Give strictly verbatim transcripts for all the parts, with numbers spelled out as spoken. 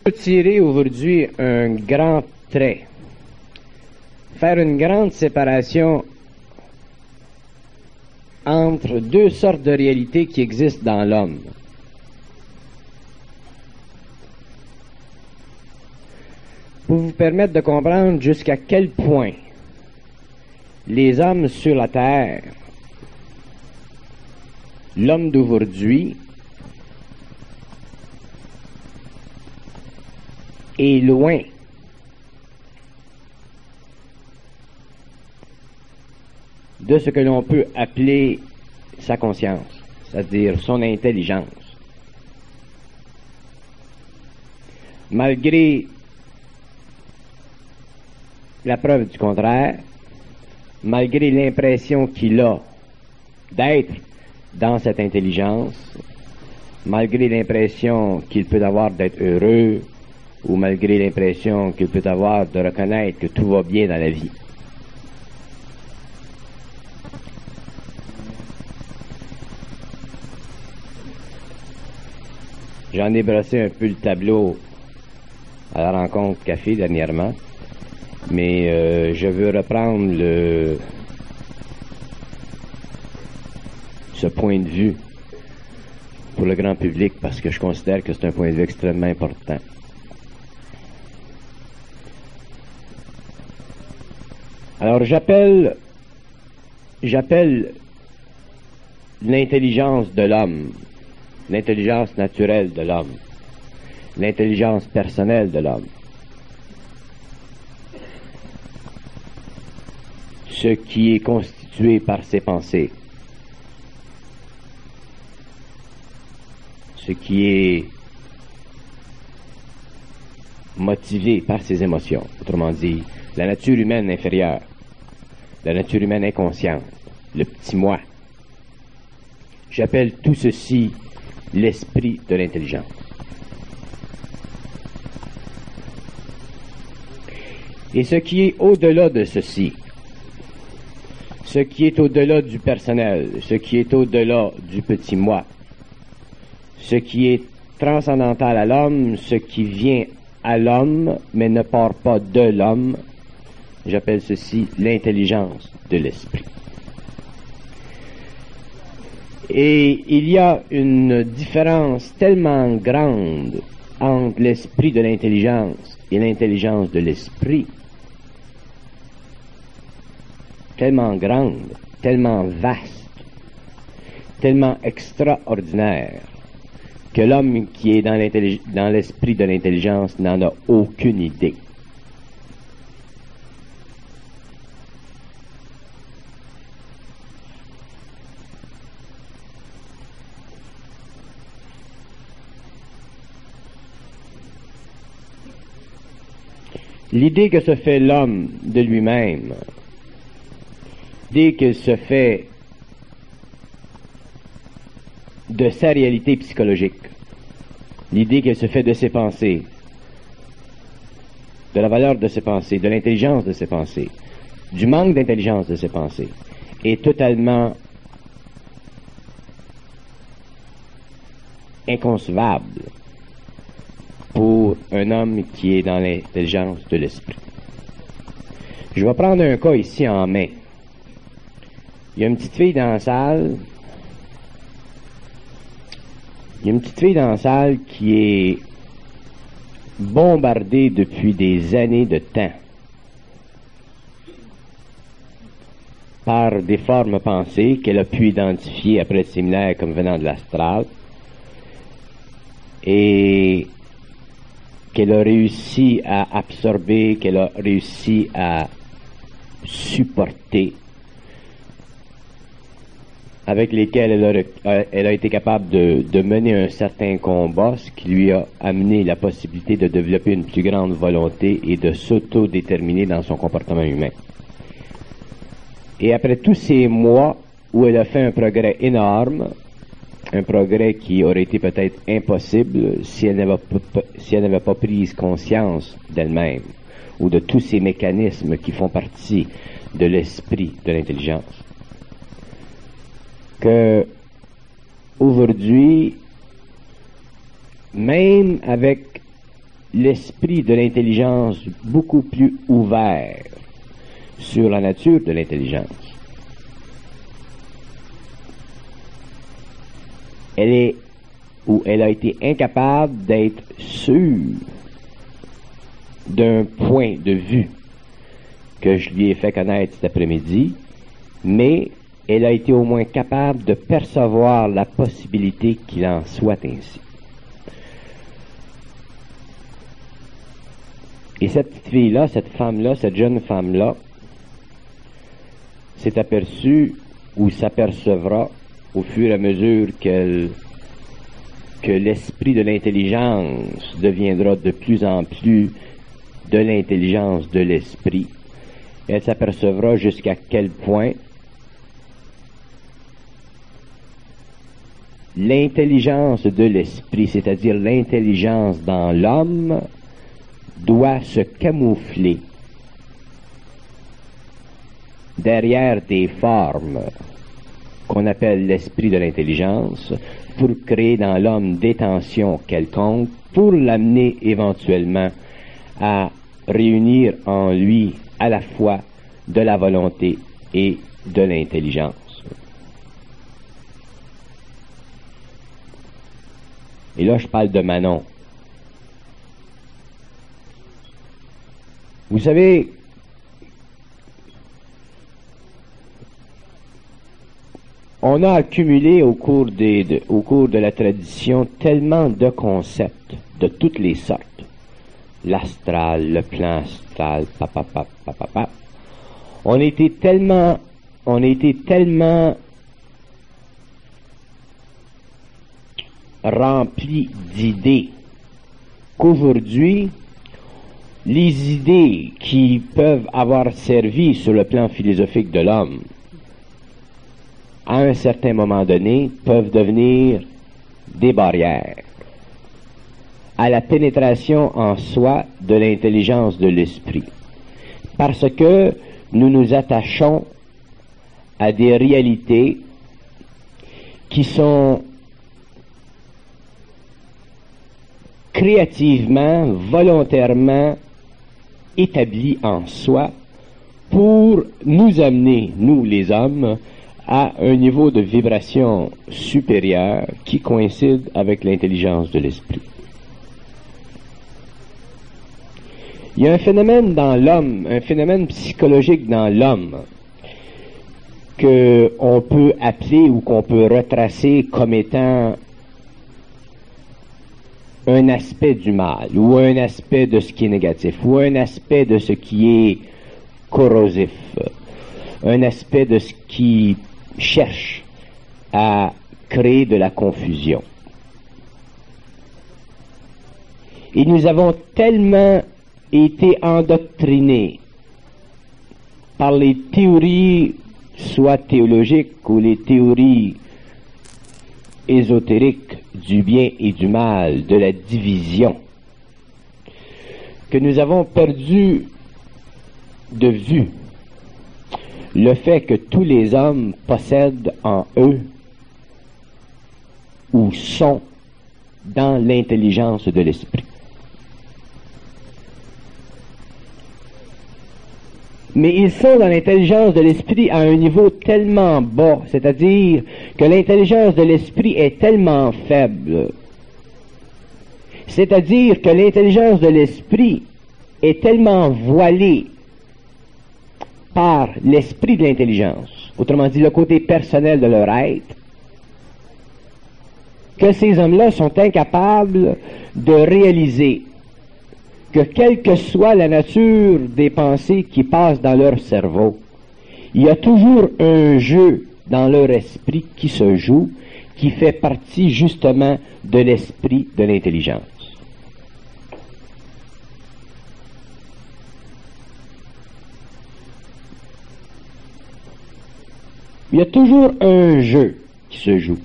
Je veux tirer aujourd'hui un grand trait, faire une grande séparation entre deux sortes de réalités qui existent dans l'homme. Pour vous permettre de comprendre jusqu'à quel point les hommes sur la terre, l'homme d'aujourd'hui, est loin de ce que l'on peut appeler sa conscience, c'est-à-dire son intelligence. Malgré la preuve du contraire, malgré l'impression qu'il a d'être dans cette intelligence, malgré l'impression qu'il peut avoir d'être heureux, ou malgré l'impression qu'il peut avoir de reconnaître que tout va bien dans la vie. J'en ai brossé un peu le tableau à la rencontre café dernièrement, mais euh, je veux reprendre le, ce point de vue pour le grand public parce que je considère que c'est un point de vue extrêmement important. Alors j'appelle j'appelle l'intelligence de l'homme, l'intelligence naturelle de l'homme, l'intelligence personnelle de l'homme, ce qui est constitué par ses pensées, ce qui est motivé par ses émotions, autrement dit, la nature humaine inférieure, la nature humaine inconsciente, le petit moi. J'appelle tout ceci l'esprit de l'intelligence. Et ce qui est au-delà de ceci, ce qui est au-delà du personnel, ce qui est au-delà du petit moi, ce qui est transcendantal à l'homme, ce qui vient à l'homme, mais ne part pas de l'homme, j'appelle ceci l'intelligence de l'esprit. Et il y a une différence tellement grande entre l'esprit de l'intelligence et l'intelligence de l'esprit, tellement grande, tellement vaste, tellement extraordinaire, que l'homme qui est dans, dans l'esprit de l'intelligence n'en a aucune idée. L'idée que se fait l'homme de lui-même, l'idée qu'il se fait de sa réalité psychologique, l'idée qu'il se fait de ses pensées, de la valeur de ses pensées, de l'intelligence de ses pensées, du manque d'intelligence de ses pensées, est totalement inconcevable pour un homme qui est dans l'intelligence de l'esprit. Je vais prendre un cas ici en main. Il y a une petite fille dans la salle. Il y a une petite fille dans la salle qui est bombardée depuis des années de temps par des formes pensées qu'elle a pu identifier après le séminaire comme venant de l'astral et qu'elle a réussi à absorber, qu'elle a réussi à supporter, avec lesquels elle a, elle a été capable de, de mener un certain combat, ce qui lui a amené la possibilité de développer une plus grande volonté et de s'auto-déterminer dans son comportement humain. Et après tous ces mois où elle a fait un progrès énorme, un progrès qui aurait été peut-être impossible si elle n'avait pas, si elle n'avait pas pris conscience d'elle-même ou de tous ces mécanismes qui font partie de l'esprit de l'intelligence, que aujourd'hui, même avec l'esprit de l'intelligence beaucoup plus ouvert sur la nature de l'intelligence. Elle est, ou elle a été incapable d'être sûre d'un point de vue que je lui ai fait connaître cet après-midi, mais elle a été au moins capable de percevoir la possibilité qu'il en soit ainsi. Et cette petite fille-là, cette femme-là, cette jeune femme-là, s'est aperçue ou s'apercevra au fur et à mesure qu'elle, que l'esprit de l'intelligence deviendra de plus en plus de l'intelligence de l'esprit. Elle s'apercevra jusqu'à quel point l'intelligence de l'esprit, c'est-à-dire l'intelligence dans l'homme, doit se camoufler derrière des formes qu'on appelle l'esprit de l'intelligence pour créer dans l'homme des tensions quelconques, pour l'amener éventuellement à réunir en lui à la fois de la volonté et de l'intelligence. Et là, je parle de Manon. Vous savez, on a accumulé au cours, des, de, au cours de la tradition tellement de concepts de toutes les sortes. L'astral, le plan astral, papa, papa, papa, papa. On était tellement, on était tellement remplis d'idées qu'aujourd'hui, les idées qui peuvent avoir servi sur le plan philosophique de l'homme, à un certain moment donné, peuvent devenir des barrières à la pénétration en soi de l'intelligence de l'esprit. Parce que nous nous attachons à des réalités qui sont créativement, volontairement établies en soi pour nous amener, nous les hommes, à un niveau de vibration supérieur qui coïncide avec l'intelligence de l'esprit. Il y a un phénomène dans l'homme, un phénomène psychologique dans l'homme qu'on peut appeler ou qu'on peut retracer comme étant un aspect du mal, ou un aspect de ce qui est négatif, ou un aspect de ce qui est corrosif, un aspect de ce qui cherche à créer de la confusion. Et nous avons tellement été endoctrinés par les théories, soit théologiques ou les théories ésotériques du bien et du mal, de la division, que nous avons perdu de vue le fait que tous les hommes possèdent en eux ou sont dans l'intelligence de l'esprit. Mais ils sont dans l'intelligence de l'esprit à un niveau tellement bas, c'est-à-dire que l'intelligence de l'esprit est tellement faible, c'est-à-dire que l'intelligence de l'esprit est tellement voilée par l'esprit de l'intelligence, autrement dit le côté personnel de leur être, que ces hommes-là sont incapables de réaliser que quelle que soit la nature des pensées qui passent dans leur cerveau, il y a toujours un jeu dans leur esprit qui se joue, qui fait partie justement de l'esprit de l'intelligence. Il y a toujours un jeu qui se joue.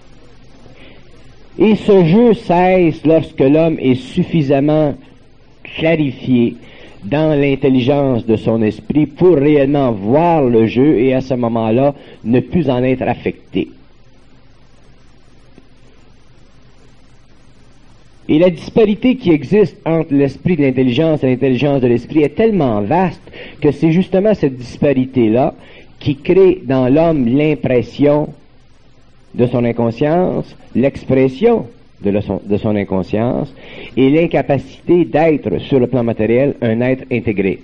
Et ce jeu cesse lorsque l'homme est suffisamment clarifié dans l'intelligence de son esprit pour réellement voir le jeu et à ce moment-là ne plus en être affecté. Et la disparité qui existe entre l'esprit de l'intelligence et l'intelligence de l'esprit est tellement vaste que c'est justement cette disparité-là qui crée dans l'homme l'impression de son inconscience, l'expression de, le son, de son inconscience et l'incapacité d'être, sur le plan matériel, un être intégré.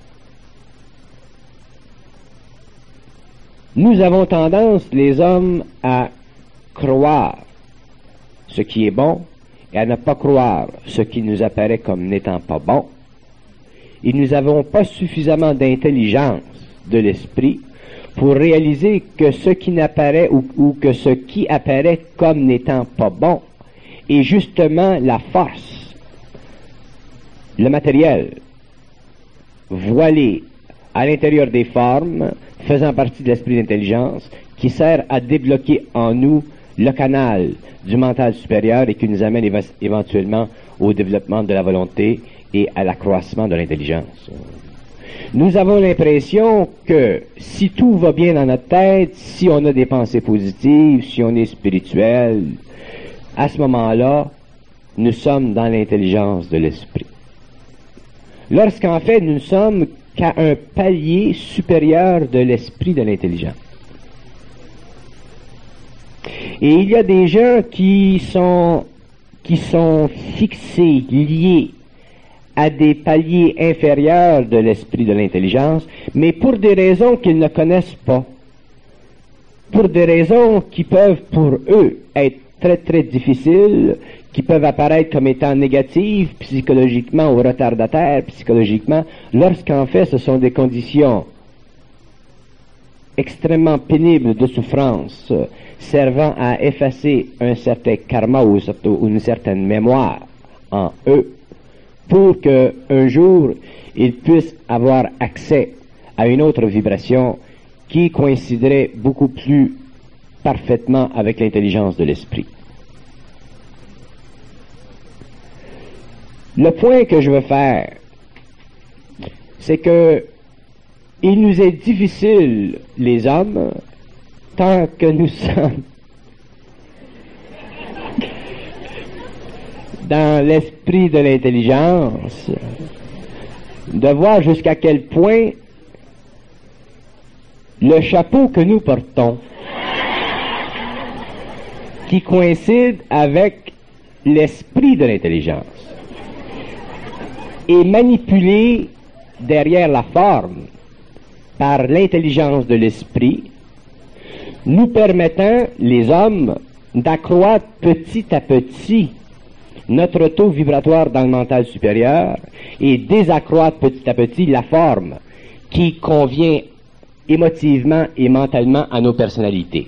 Nous avons tendance, les hommes, à croire ce qui est bon et à ne pas croire ce qui nous apparaît comme n'étant pas bon. Et nous n'avons pas suffisamment d'intelligence de l'esprit pour réaliser que ce qui n'apparaît ou, ou que ce qui apparaît comme n'étant pas bon est justement la force, le matériel, voilé à l'intérieur des formes, faisant partie de l'esprit d'intelligence, qui sert à débloquer en nous le canal du mental supérieur et qui nous amène éva- éventuellement au développement de la volonté et à l'accroissement de l'intelligence. Nous avons l'impression que si tout va bien dans notre tête, si on a des pensées positives, si on est spirituel, à ce moment-là, nous sommes dans l'intelligence de l'esprit. Lorsqu'en fait, nous ne sommes qu'à un palier supérieur de l'esprit de l'intelligence. Et il y a des gens qui sont, qui sont fixés, liés à des paliers inférieurs de l'esprit de l'intelligence, mais pour des raisons qu'ils ne connaissent pas, pour des raisons qui peuvent pour eux être très très difficiles, qui peuvent apparaître comme étant négatives psychologiquement ou retardataires psychologiquement, lorsqu'en fait ce sont des conditions extrêmement pénibles de souffrance, servant à effacer un certain karma ou une certaine mémoire en eux, pour qu'un jour, ils puissent avoir accès à une autre vibration qui coïnciderait beaucoup plus parfaitement avec l'intelligence de l'esprit. Le point que je veux faire, c'est que il nous est difficile, les hommes, tant que nous sommes dans l'esprit de l'intelligence, de voir jusqu'à quel point le chapeau que nous portons, qui coïncide avec l'esprit de l'intelligence, est manipulé derrière la forme par l'intelligence de l'esprit, nous permettant, les hommes, d'accroître petit à petit notre taux vibratoire dans le mental supérieur et désaccroître petit à petit la forme qui convient émotivement et mentalement à nos personnalités.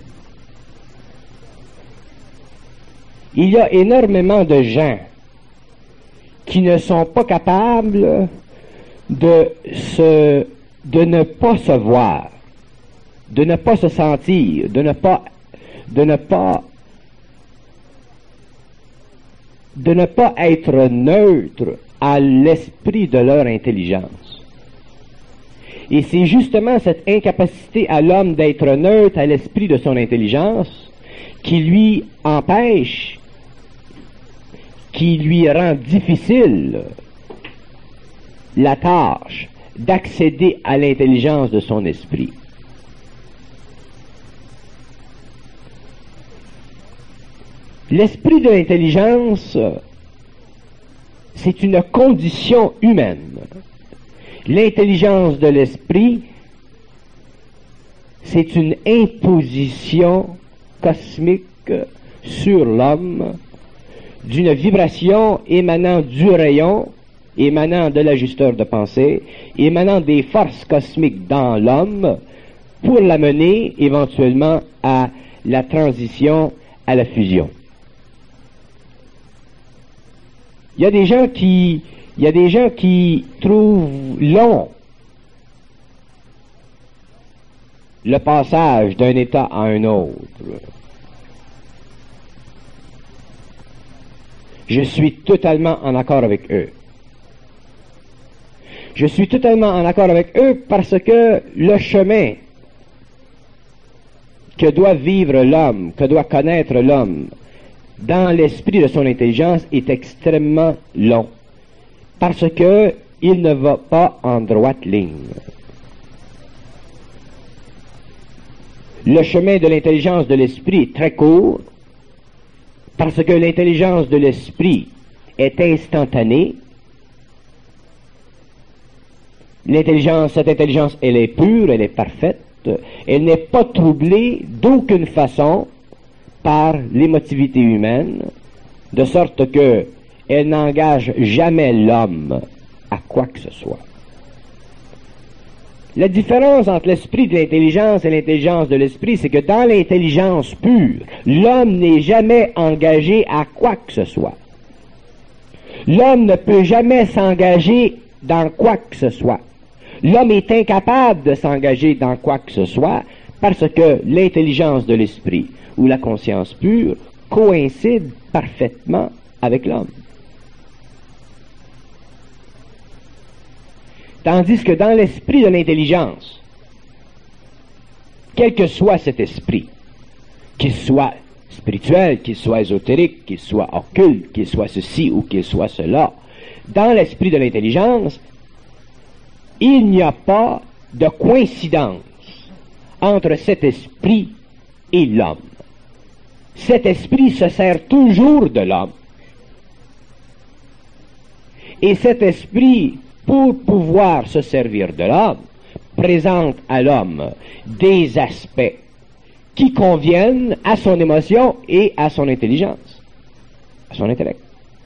Il y a énormément de gens qui ne sont pas capables de se, de ne pas se voir, de ne pas se sentir, de ne pas, de ne pas de ne pas être neutre à l'esprit de leur intelligence. Et c'est justement cette incapacité à l'homme d'être neutre à l'esprit de son intelligence qui lui empêche, qui lui rend difficile la tâche d'accéder à l'intelligence de son esprit. L'esprit de l'intelligence, c'est une condition humaine. L'intelligence de l'esprit, c'est une imposition cosmique sur l'homme d'une vibration émanant du rayon, émanant de l'ajusteur de pensée, émanant des forces cosmiques dans l'homme, pour l'amener éventuellement à la transition, à la fusion. Il y a des gens qui, il y a des gens qui trouvent long le passage d'un état à un autre. Je suis totalement en accord avec eux. Je suis totalement en accord avec eux parce que le chemin que doit vivre l'homme, que doit connaître l'homme, dans l'esprit de son intelligence est extrêmement long, parce que il ne va pas en droite ligne. Le chemin de l'intelligence de l'esprit est très court, parce que l'intelligence de l'esprit est instantanée. L'intelligence, cette intelligence, elle est pure, elle est parfaite, elle n'est pas troublée d'aucune façon par l'émotivité humaine, de sorte que elle n'engage jamais l'homme à quoi que ce soit. La différence entre l'esprit de l'intelligence et l'intelligence de l'esprit, c'est que dans l'intelligence pure, l'homme n'est jamais engagé à quoi que ce soit. L'homme ne peut jamais s'engager dans quoi que ce soit. L'homme est incapable de s'engager dans quoi que ce soit parce que l'intelligence de l'esprit ou la conscience pure coïncide parfaitement avec l'homme. Tandis que dans l'esprit de l'intelligence, quel que soit cet esprit, qu'il soit spirituel, qu'il soit ésotérique, qu'il soit occulte, qu'il soit ceci ou qu'il soit cela, dans l'esprit de l'intelligence, il n'y a pas de coïncidence entre cet esprit et l'homme. Cet esprit se sert toujours de l'homme. Et cet esprit, pour pouvoir se servir de l'homme, présente à l'homme des aspects qui conviennent à son émotion et à son intelligence, à son intellect.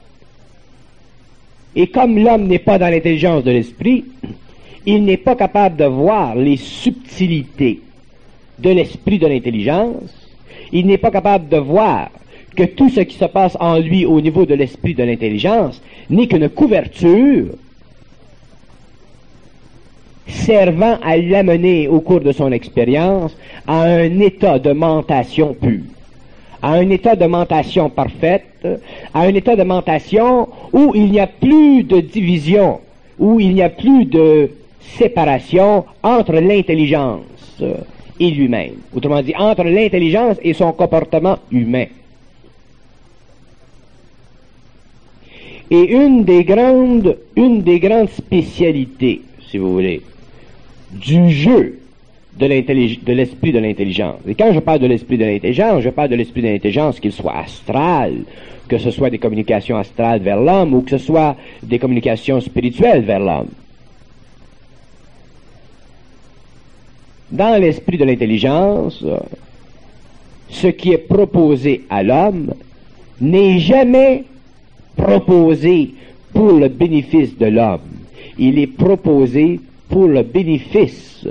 Et comme l'homme n'est pas dans l'intelligence de l'esprit, il n'est pas capable de voir les subtilités de l'esprit de l'intelligence, il n'est pas capable de voir que tout ce qui se passe en lui au niveau de l'esprit de l'intelligence n'est qu'une couverture servant à l'amener au cours de son expérience à un état de mentation pure, à un état de mentation parfaite, à un état de mentation où il n'y a plus de division, où il n'y a plus de séparation entre l'intelligence et lui-même. Autrement dit, entre l'intelligence et son comportement humain. Et une des grandes, une des grandes spécialités, si vous voulez, du jeu de l'esprit de l'intelligence. Et quand je parle de l'esprit de l'intelligence, je parle de l'esprit de l'intelligence, qu'il soit astral, que ce soit des communications astrales vers l'homme, ou que ce soit des communications spirituelles vers l'homme. Dans l'esprit de l'intelligence, ce qui est proposé à l'homme n'est jamais proposé pour le bénéfice de l'homme. Il est proposé pour le bénéfice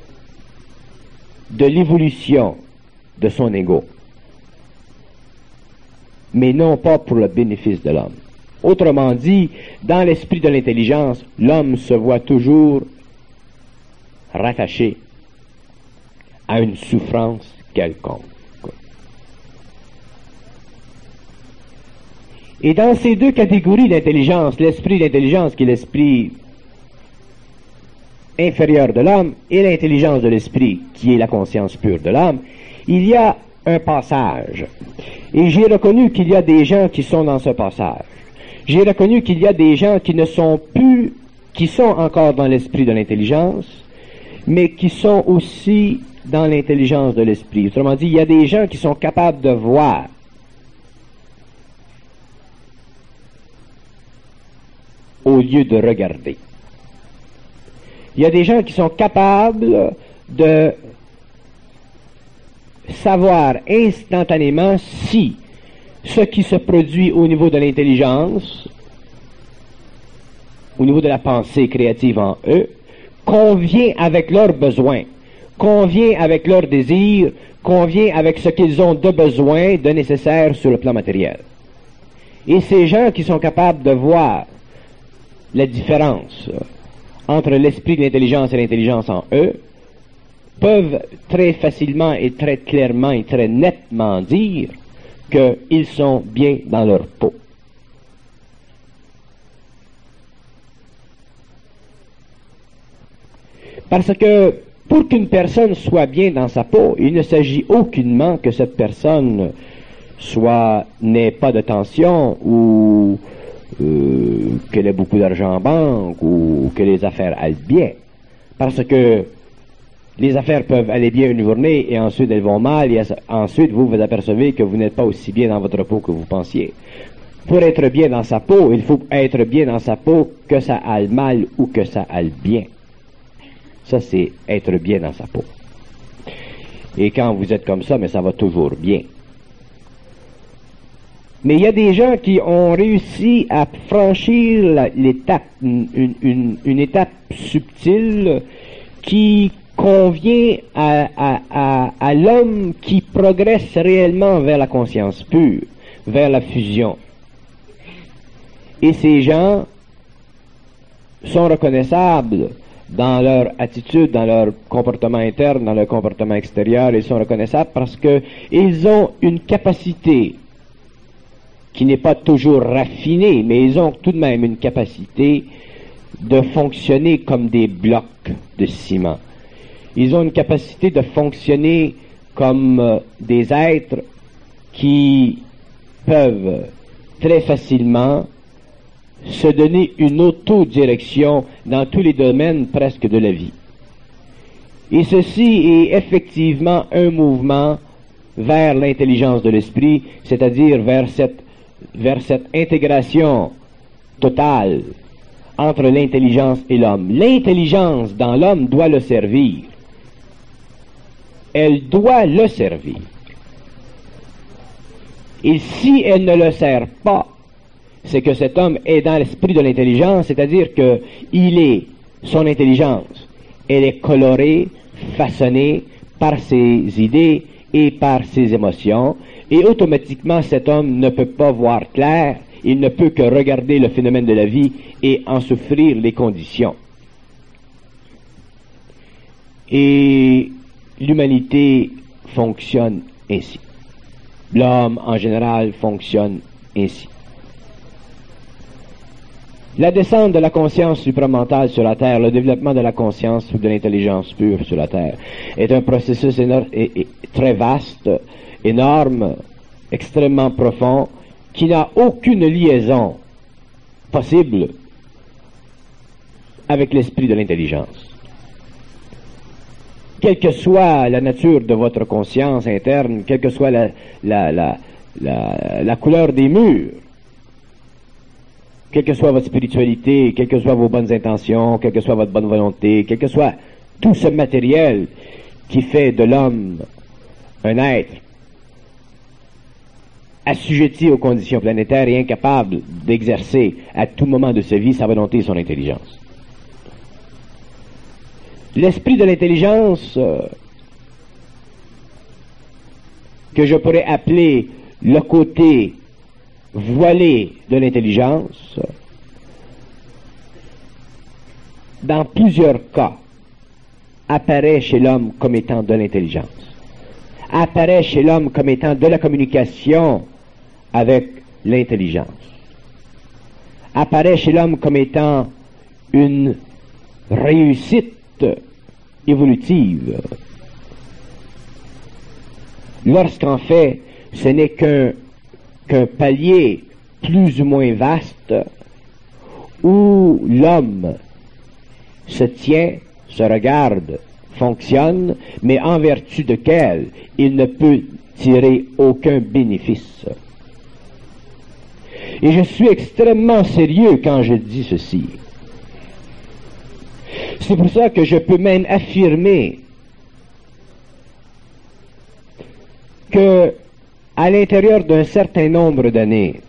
de l'évolution de son ego, mais non pas pour le bénéfice de l'homme. Autrement dit, dans l'esprit de l'intelligence, l'homme se voit toujours rattaché à une souffrance quelconque. Et dans ces deux catégories d'intelligence, l'esprit d'intelligence qui est l'esprit inférieur de l'homme et l'intelligence de l'esprit qui est la conscience pure de l'homme, il y a un passage. Et j'ai reconnu qu'il y a des gens qui sont dans ce passage. J'ai reconnu qu'il y a des gens qui ne sont plus, qui sont encore dans l'esprit de l'intelligence, mais qui sont aussi dans l'intelligence de l'esprit. Autrement dit, il y a des gens qui sont capables de voir au lieu de regarder. Il y a des gens qui sont capables de savoir instantanément si ce qui se produit au niveau de l'intelligence, au niveau de la pensée créative en eux, convient avec leurs besoins, convient avec leurs désirs, convient avec ce qu'ils ont de besoin, de nécessaire sur le plan matériel. Et ces gens qui sont capables de voir la différence entre l'esprit de l'intelligence et l'intelligence en eux, peuvent très facilement et très clairement et très nettement dire qu'ils sont bien dans leur peau. Parce que pour qu'une personne soit bien dans sa peau, il ne s'agit aucunement que cette personne soit n'ait pas de tension ou euh, qu'elle ait beaucoup d'argent en banque ou que les affaires aillent bien. Parce que les affaires peuvent aller bien une journée et ensuite elles vont mal et ensuite vous vous apercevez que vous n'êtes pas aussi bien dans votre peau que vous pensiez. Pour être bien dans sa peau, il faut être bien dans sa peau que ça aille mal ou que ça aille bien. Ça, c'est être bien dans sa peau. Et quand vous êtes comme ça, mais ça va toujours bien. Mais il y a des gens qui ont réussi à franchir l'étape, une, une, une étape subtile qui convient à, à, à, à l'homme qui progresse réellement vers la conscience pure, vers la fusion. Et ces gens sont reconnaissables dans leur attitude, dans leur comportement interne, dans leur comportement extérieur. Ils sont reconnaissables parce que ils ont une capacité qui n'est pas toujours raffinée, mais ils ont tout de même une capacité de fonctionner comme des blocs de ciment. Ils ont une capacité de fonctionner comme euh, des êtres qui peuvent très facilement se donner une autodirection dans tous les domaines presque de la vie. Et ceci est effectivement un mouvement vers l'intelligence de l'esprit, c'est-à-dire vers cette, vers cette intégration totale entre l'intelligence et l'homme. L'intelligence dans l'homme doit le servir. Elle doit le servir. Et si elle ne le sert pas, c'est que cet homme est dans l'esprit de l'intelligence, c'est-à-dire que il est, son intelligence, elle est colorée, façonnée par ses idées et par ses émotions, et automatiquement cet homme ne peut pas voir clair, il ne peut que regarder le phénomène de la vie et en souffrir les conditions. Et l'humanité fonctionne ainsi. L'homme en général fonctionne ainsi. La descente de la conscience supramentale sur la Terre, le développement de la conscience ou de l'intelligence pure sur la Terre, est un processus énorme, et, et, très vaste, énorme, extrêmement profond, qui n'a aucune liaison possible avec l'esprit de l'intelligence. Quelle que soit la nature de votre conscience interne, quelle que soit la, la, la, la, la couleur des murs, quelle que soit votre spiritualité, quelles que soient vos bonnes intentions, quelle que soit votre bonne volonté, quel que soit tout ce matériel qui fait de l'homme un être assujetti aux conditions planétaires et incapable d'exercer à tout moment de sa vie sa volonté et son intelligence. L'esprit de l'intelligence, euh, que je pourrais appeler le côté voilé de l'intelligence, dans plusieurs cas, apparaît chez l'homme comme étant de l'intelligence, apparaît chez l'homme comme étant de la communication avec l'intelligence, apparaît chez l'homme comme étant une réussite évolutive, lorsqu'en fait ce n'est qu'un qu'un palier plus ou moins vaste où l'homme se tient, se regarde, fonctionne, mais en vertu de quel il ne peut tirer aucun bénéfice. Et je suis extrêmement sérieux quand je dis ceci. C'est pour ça que je peux même affirmer que à l'intérieur d'un certain nombre d'années,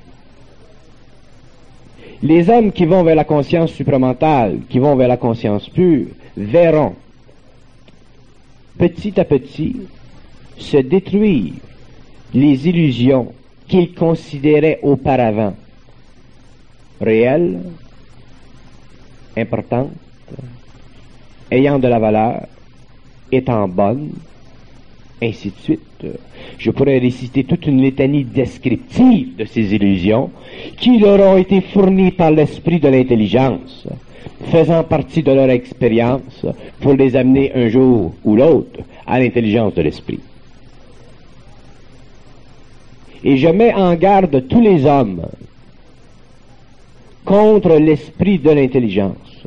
les hommes qui vont vers la conscience supramentale, qui vont vers la conscience pure, verront petit à petit se détruire les illusions qu'ils considéraient auparavant réelles, importantes, ayant de la valeur, étant bonnes, ainsi de suite. Je pourrais réciter toute une litanie descriptive de ces illusions qui leur ont été fournies par l'esprit de l'intelligence, faisant partie de leur expérience pour les amener un jour ou l'autre à l'intelligence de l'esprit. Et je mets en garde tous les hommes contre l'esprit de l'intelligence.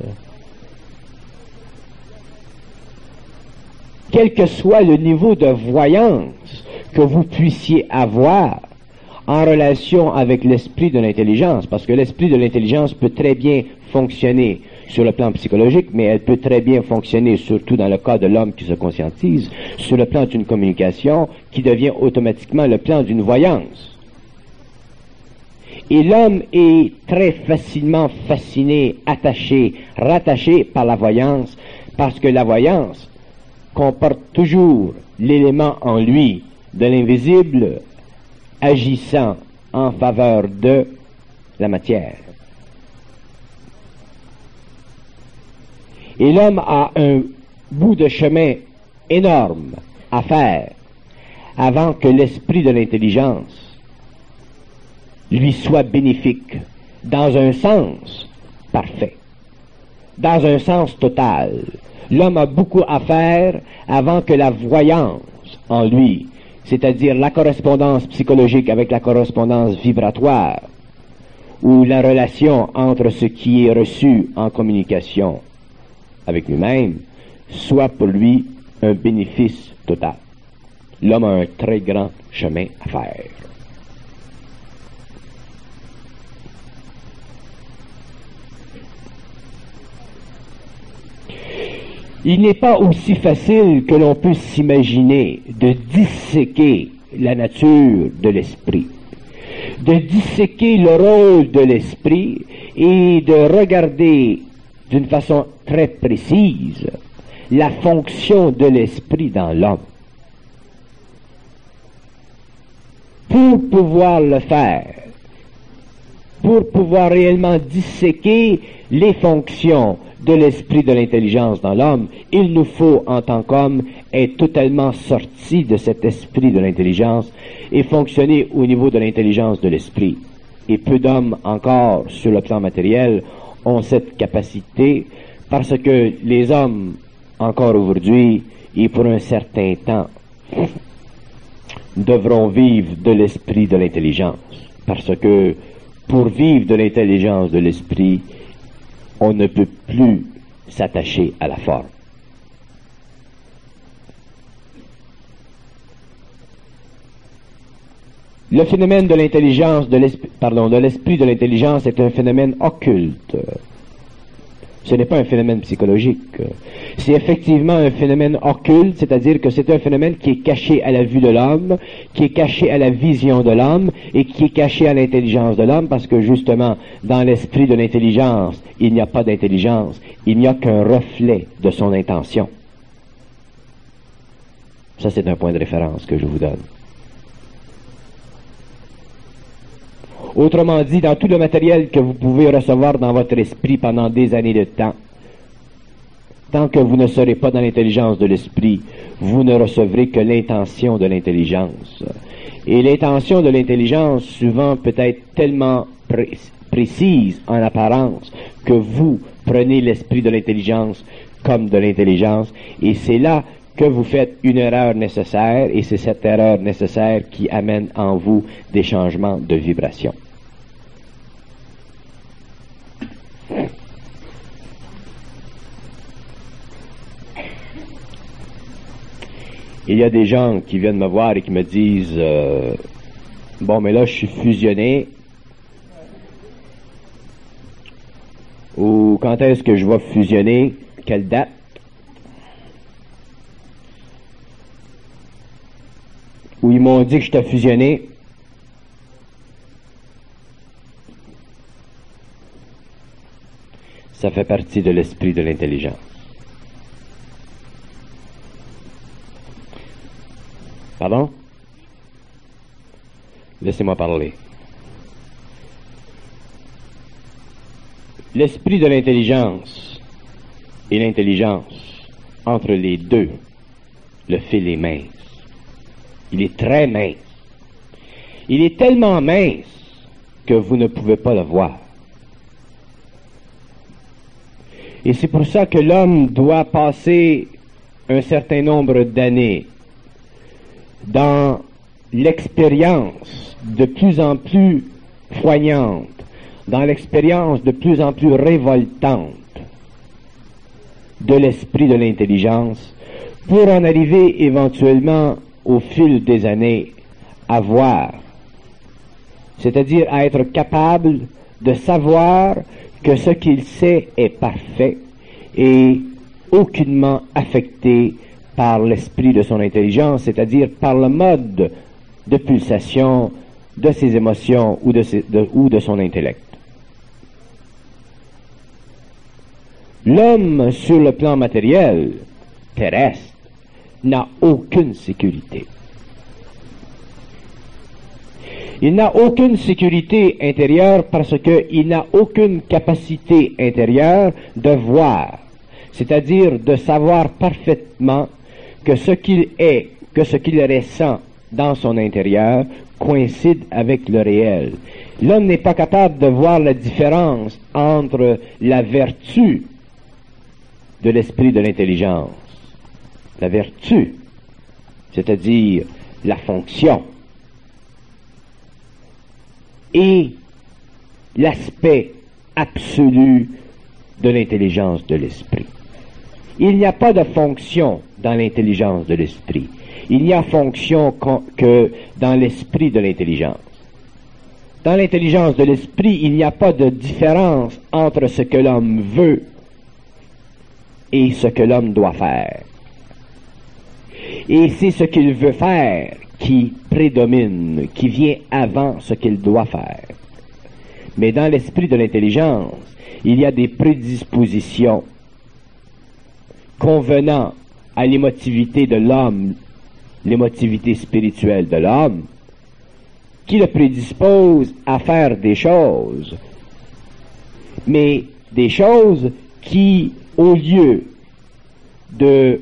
Quel que soit le niveau de voyance que vous puissiez avoir en relation avec l'esprit de l'intelligence, parce que l'esprit de l'intelligence peut très bien fonctionner sur le plan psychologique, mais elle peut très bien fonctionner, surtout dans le cas de l'homme qui se conscientise, sur le plan d'une communication qui devient automatiquement le plan d'une voyance. Et l'homme est très facilement fasciné, attaché, rattaché par la voyance, parce que la voyance comporte toujours l'élément en lui de l'invisible agissant en faveur de la matière. Et l'homme a un bout de chemin énorme à faire avant que l'esprit de l'intelligence lui soit bénéfique dans un sens parfait, dans un sens total. L'homme a beaucoup à faire avant que la voyance en lui, c'est-à-dire la correspondance psychologique avec la correspondance vibratoire, ou la relation entre ce qui est reçu en communication avec lui-même, soit pour lui un bénéfice total. L'homme a un très grand chemin à faire. Il n'est pas aussi facile que l'on peut s'imaginer de disséquer la nature de l'esprit, de disséquer le rôle de l'esprit et de regarder d'une façon très précise la fonction de l'esprit dans l'homme. Pour pouvoir le faire, pour pouvoir réellement disséquer les fonctions de l'esprit de l'intelligence dans l'homme, il nous faut, en tant qu'homme, être totalement sorti de cet esprit de l'intelligence et fonctionner au niveau de l'intelligence de l'esprit. Et peu d'hommes encore, sur le plan matériel, ont cette capacité, parce que les hommes, encore aujourd'hui, et pour un certain temps, devront vivre de l'esprit de l'intelligence. Parce que, pour vivre de l'intelligence de l'esprit, on ne peut plus s'attacher à la forme. Le phénomène de l'intelligence, de l'esprit, pardon, de l'esprit de l'intelligence est un phénomène occulte. Ce n'est pas un phénomène psychologique. C'est effectivement un phénomène occulte, c'est-à-dire que c'est un phénomène qui est caché à la vue de l'homme, qui est caché à la vision de l'homme et qui est caché à l'intelligence de l'homme, parce que justement, dans l'esprit de l'intelligence, il n'y a pas d'intelligence, il n'y a qu'un reflet de son intention. Ça, c'est un point de référence que je vous donne. Autrement dit, dans tout le matériel que vous pouvez recevoir dans votre esprit pendant des années de temps, tant que vous ne serez pas dans l'intelligence de l'esprit, vous ne recevrez que l'intention de l'intelligence. Et l'intention de l'intelligence, souvent, peut être tellement pré- précise en apparence que vous prenez l'esprit de l'intelligence comme de l'intelligence, et c'est là que vous faites une erreur nécessaire, et c'est cette erreur nécessaire qui amène en vous des changements de vibration. Il y a des gens qui viennent me voir et qui me disent euh, « Bon, mais là, je suis fusionné. Ou quand est-ce que je vais fusionner? Quelle date? » Ou ils m'ont dit que j'étais fusionné. Ça fait partie de l'esprit de l'intelligence. Pardon? Laissez-moi parler. L'esprit de l'intelligence et l'intelligence, entre les deux, le fil est mince. Il est très mince. Il est tellement mince que vous ne pouvez pas le voir. Et c'est pour ça que l'homme doit passer un certain nombre d'années dans l'expérience de plus en plus poignante, dans l'expérience de plus en plus révoltante de l'esprit de l'intelligence, pour en arriver éventuellement au fil des années à voir, c'est-à-dire à être capable de savoir que ce qu'il sait est parfait et aucunement affecté par l'esprit de son intelligence, c'est-à-dire par le mode de pulsation de ses émotions ou de, ses, de, ou de son intellect. L'homme, sur le plan matériel, terrestre, n'a aucune sécurité. Il n'a aucune sécurité intérieure parce qu'il n'a aucune capacité intérieure de voir, c'est-à-dire de savoir parfaitement que ce qu'il est, que ce qu'il ressent dans son intérieur coïncide avec le réel. L'homme n'est pas capable de voir la différence entre la vertu de l'esprit de l'intelligence, la vertu, c'est-à-dire la fonction, et l'aspect absolu de l'intelligence de l'esprit. Il n'y a pas de fonction dans l'intelligence de l'esprit. Il n'y a fonction que dans l'esprit de l'intelligence. Dans l'intelligence de l'esprit, il n'y a pas de différence entre ce que l'homme veut et ce que l'homme doit faire. Et c'est ce qu'il veut faire qui prédomine, qui vient avant ce qu'il doit faire. Mais dans l'esprit de l'intelligence, il y a des prédispositions convenant à l'émotivité de l'homme, l'émotivité spirituelle de l'homme, qui le prédispose à faire des choses, mais des choses qui, au lieu de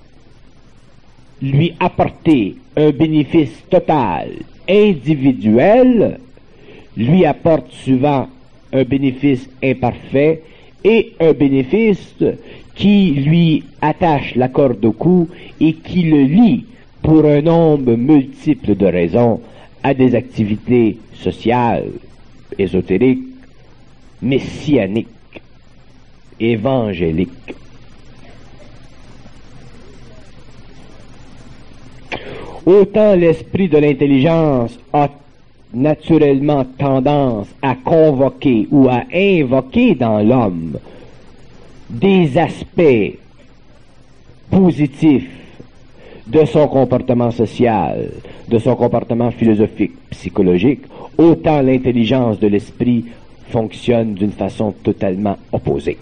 lui apporter un bénéfice total, individuel, lui apportent souvent un bénéfice imparfait et un bénéfice qui lui attache la corde au cou et qui le lie, pour un nombre multiple de raisons, à des activités sociales, ésotériques, messianiques, évangéliques. Autant l'esprit de l'intelligence a naturellement tendance à convoquer ou à invoquer dans l'homme des aspects positifs de son comportement social, de son comportement philosophique, psychologique, autant l'intelligence de l'esprit fonctionne d'une façon totalement opposée.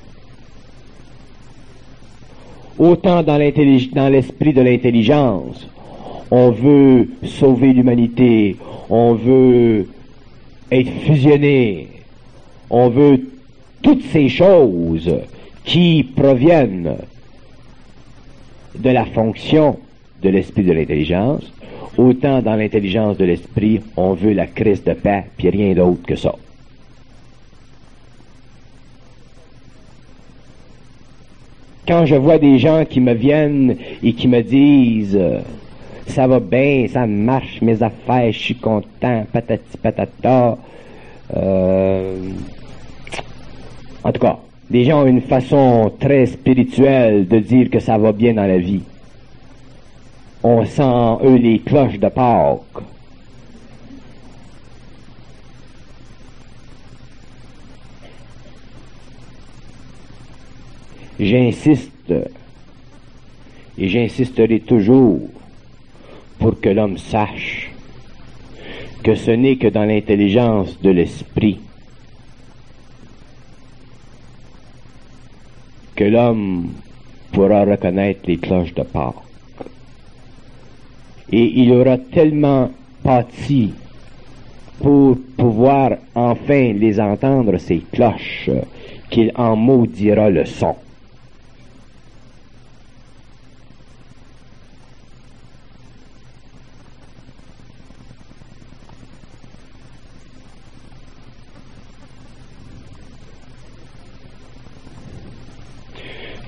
Autant dans l'esprit de l'intelligence, on veut sauver l'humanité, on veut être fusionné, on veut toutes ces choses qui proviennent de la fonction de l'esprit de l'intelligence, autant dans l'intelligence de l'esprit, on veut la crise de paix, puis rien d'autre que ça. Quand je vois des gens qui me viennent et qui me disent « ça va bien, ça marche, mes affaires, je suis content, patati patata euh, », en tout cas, les gens ont une façon très spirituelle de dire que ça va bien dans la vie. On sent en eux les cloches de Pâques. J'insiste, et j'insisterai toujours, pour que l'homme sache que ce n'est que dans l'intelligence de l'esprit que l'homme pourra reconnaître les cloches de Pâques. Et il aura tellement pâti pour pouvoir enfin les entendre, ces cloches, qu'il en maudira le son.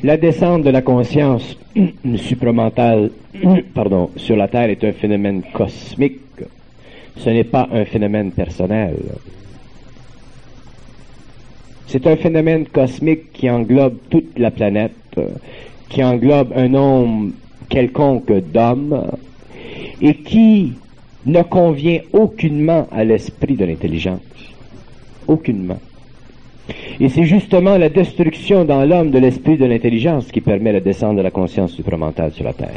La descente de la conscience supramentale pardon, sur la Terre est un phénomène cosmique. Ce n'est pas un phénomène personnel. C'est un phénomène cosmique qui englobe toute la planète, qui englobe un nombre quelconque d'hommes et qui ne convient aucunement à l'esprit de l'intelligence. Aucunement. Et c'est justement la destruction dans l'homme de l'esprit de l'intelligence qui permet la descente de la conscience supramentale sur la Terre.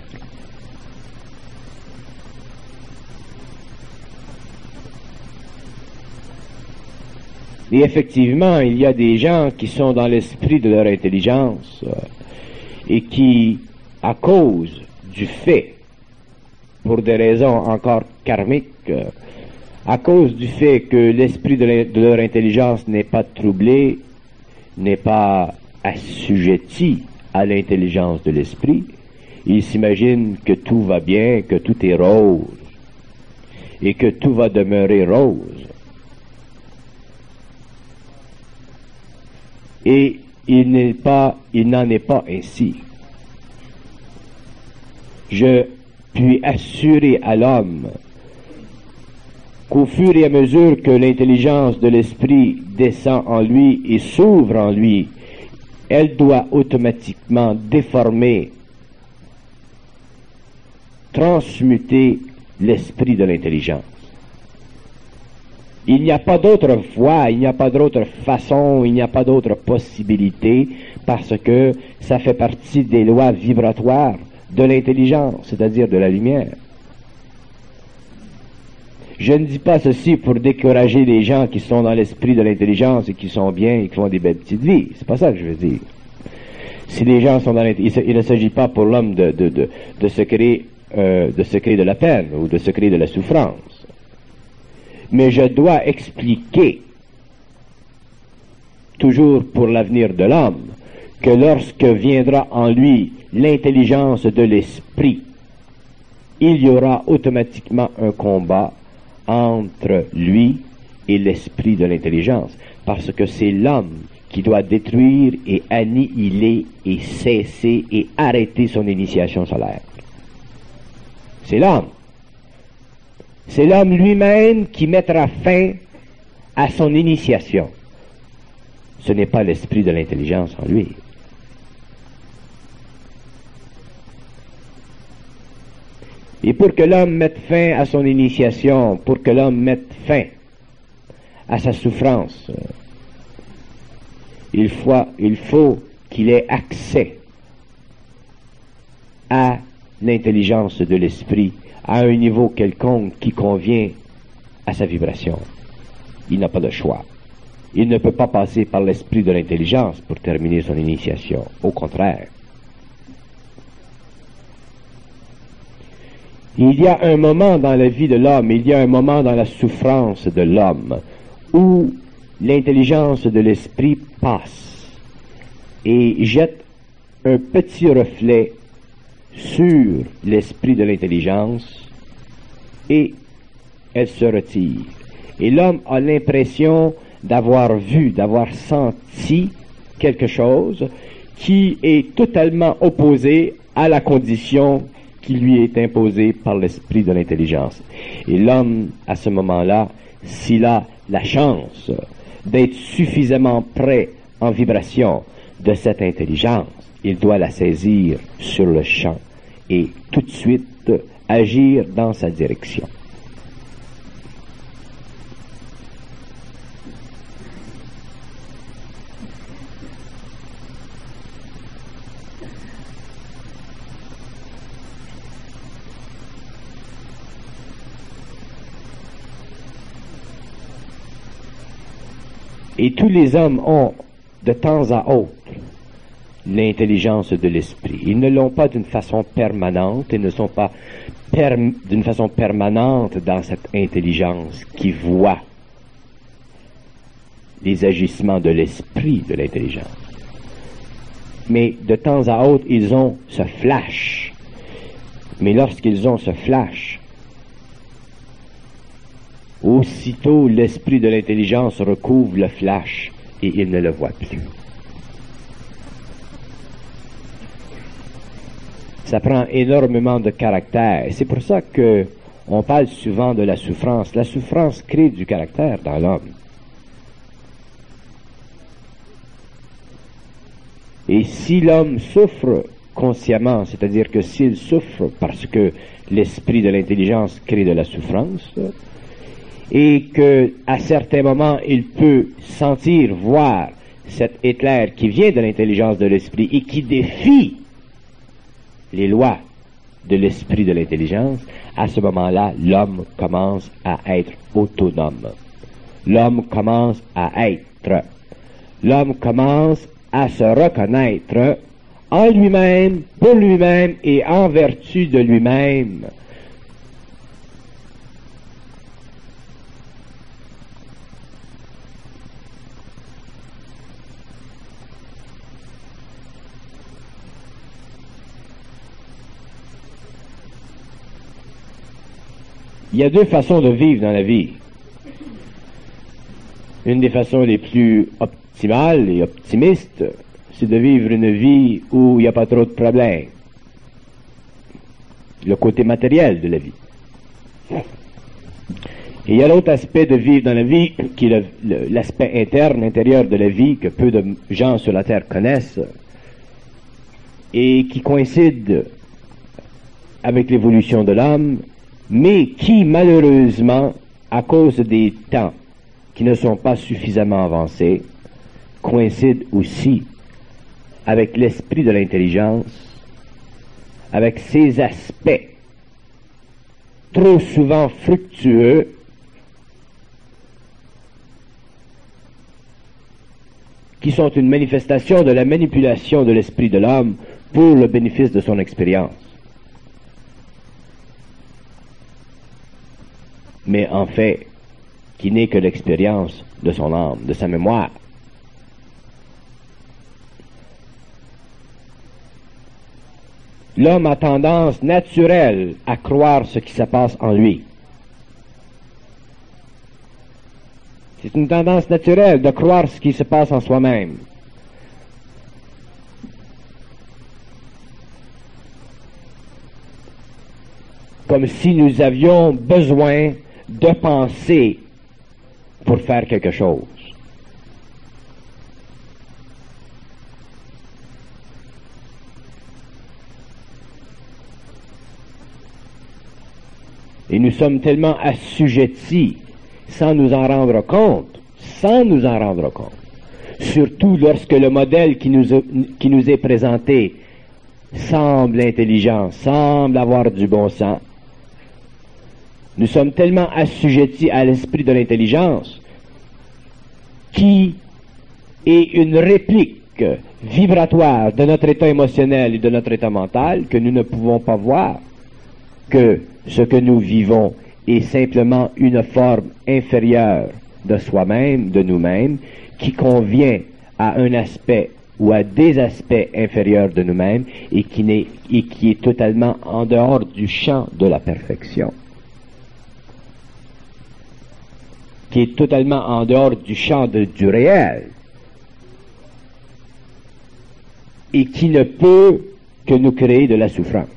Et effectivement, il y a des gens qui sont dans l'esprit de leur intelligence euh, et qui, à cause du fait, pour des raisons encore karmiques, euh, à cause du fait que l'esprit de, de leur intelligence n'est pas troublé, n'est pas assujetti à l'intelligence de l'esprit, ils s'imaginent que tout va bien, que tout est rose, et que tout va demeurer rose. Et il n'est pas, il n'en est pas ainsi. Je puis assurer à l'homme qu'au fur et à mesure que l'intelligence de l'esprit descend en lui et s'ouvre en lui, elle doit automatiquement déformer, transmuter l'esprit de l'intelligence. Il n'y a pas d'autre voie, il n'y a pas d'autre façon, il n'y a pas d'autre possibilité, parce que ça fait partie des lois vibratoires de l'intelligence, c'est-à-dire de la lumière. Je ne dis pas ceci pour décourager les gens qui sont dans l'esprit de l'intelligence et qui sont bien et qui font des belles petites vies. C'est pas ça que je veux dire. Si les gens sont dans l'intelligence, il ne s'agit pas pour l'homme de, de, de, de se créer, euh, de se créer de la peine ou de se créer de la souffrance. Mais je dois expliquer, toujours pour l'avenir de l'homme, que lorsque viendra en lui l'intelligence de l'esprit, il y aura automatiquement un combat entre lui et l'esprit de l'intelligence, parce que c'est l'homme qui doit détruire et annihiler et cesser et arrêter son initiation solaire. C'est l'homme. C'est l'homme lui-même qui mettra fin à son initiation. Ce n'est pas l'esprit de l'intelligence en lui. Et pour que l'homme mette fin à son initiation, pour que l'homme mette fin à sa souffrance, il faut, il faut qu'il ait accès à l'intelligence de l'esprit à un niveau quelconque qui convient à sa vibration. Il n'a pas de choix. Il ne peut pas passer par l'esprit de l'intelligence pour terminer son initiation. Au contraire. Il y a un moment dans la vie de l'homme, il y a un moment dans la souffrance de l'homme où l'intelligence de l'esprit passe et jette un petit reflet sur l'esprit de l'intelligence et elle se retire. Et l'homme a l'impression d'avoir vu, d'avoir senti quelque chose qui est totalement opposé à la condition qui lui est imposée par l'esprit de l'intelligence. Et l'homme, à ce moment-là, s'il a la chance d'être suffisamment près en vibration de cette intelligence, il doit la saisir sur le champ et tout de suite agir dans sa direction. Et tous les hommes ont, de temps à autre, l'intelligence de l'esprit. Ils ne l'ont pas d'une façon permanente, ils ne sont pas perm- d'une façon permanente dans cette intelligence qui voit les agissements de l'esprit de l'intelligence. Mais de temps à autre, ils ont ce flash. Mais lorsqu'ils ont ce flash, aussitôt l'esprit de l'intelligence recouvre le flash et il ne le voit plus. Ça prend énormément de caractère. C'est pour ça que on parle souvent de la souffrance. La souffrance crée du caractère dans l'homme. Et si l'homme souffre consciemment, c'est-à-dire que s'il souffre parce que l'esprit de l'intelligence crée de la souffrance, et que à certains moments il peut sentir, voir cet éclair qui vient de l'intelligence de l'esprit et qui défie les lois de l'esprit de l'intelligence, à ce moment-là, l'homme commence à être autonome. L'homme commence à être. L'homme commence à se reconnaître en lui-même, pour lui-même et en vertu de lui-même. Il y a deux façons de vivre dans la vie. Une des façons les plus optimales et optimistes, c'est de vivre une vie où il n'y a pas trop de problèmes. Le côté matériel de la vie. Et il y a l'autre aspect de vivre dans la vie, qui est l'aspect interne, intérieur de la vie, que peu de gens sur la Terre connaissent, et qui coïncide avec l'évolution de l'homme, mais qui, malheureusement, à cause des temps qui ne sont pas suffisamment avancés, coïncide aussi avec l'esprit de l'intelligence, avec ses aspects trop souvent fructueux, qui sont une manifestation de la manipulation de l'esprit de l'homme pour le bénéfice de son expérience. Mais en fait, qui n'est que l'expérience de son âme, de sa mémoire. L'homme a tendance naturelle à croire ce qui se passe en lui. C'est une tendance naturelle de croire ce qui se passe en soi-même. Comme si nous avions besoin de penser pour faire quelque chose. Et nous sommes tellement assujettis, sans nous en rendre compte, sans nous en rendre compte, surtout lorsque le modèle qui nous, a, qui nous est présenté semble intelligent, semble avoir du bon sens. Nous sommes tellement assujettis à l'esprit de l'intelligence qui est une réplique vibratoire de notre état émotionnel et de notre état mental que nous ne pouvons pas voir que ce que nous vivons est simplement une forme inférieure de soi-même, de nous-mêmes, qui convient à un aspect ou à des aspects inférieurs de nous-mêmes et qui n'est, et qui est totalement en dehors du champ de la perfection. Qui est totalement en dehors du champ de, du réel et qui ne peut que nous créer de la souffrance.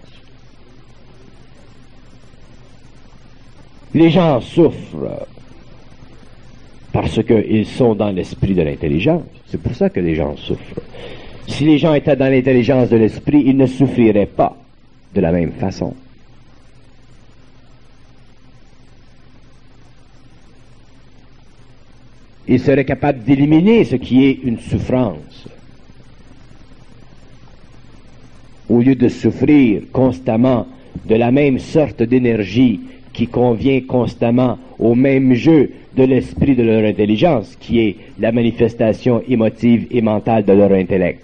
Les gens souffrent parce qu'ils sont dans l'esprit de l'intelligence. C'est pour ça que les gens souffrent. Si les gens étaient dans l'intelligence de l'esprit, ils ne souffriraient pas de la même façon. Ils seraient capables d'éliminer ce qui est une souffrance. Au lieu de souffrir constamment de la même sorte d'énergie qui convient constamment au même jeu de l'esprit de leur intelligence, qui est la manifestation émotive et mentale de leur intellect.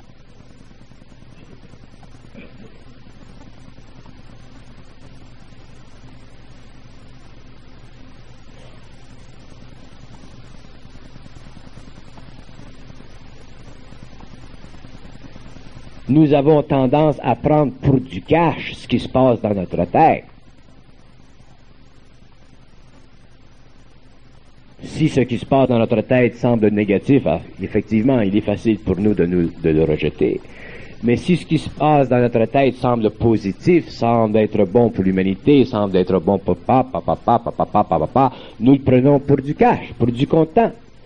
Nous avons tendance à prendre pour du cash ce qui se passe dans notre tête. Si ce qui se passe dans notre tête semble négatif, effectivement, il est facile pour nous de, nous, de le rejeter. Mais si ce qui se passe dans notre tête semble positif, semble être bon pour l'humanité, semble être bon pour papa, papa, papa, papa, papa, nous le prenons pour du cash, pour du content.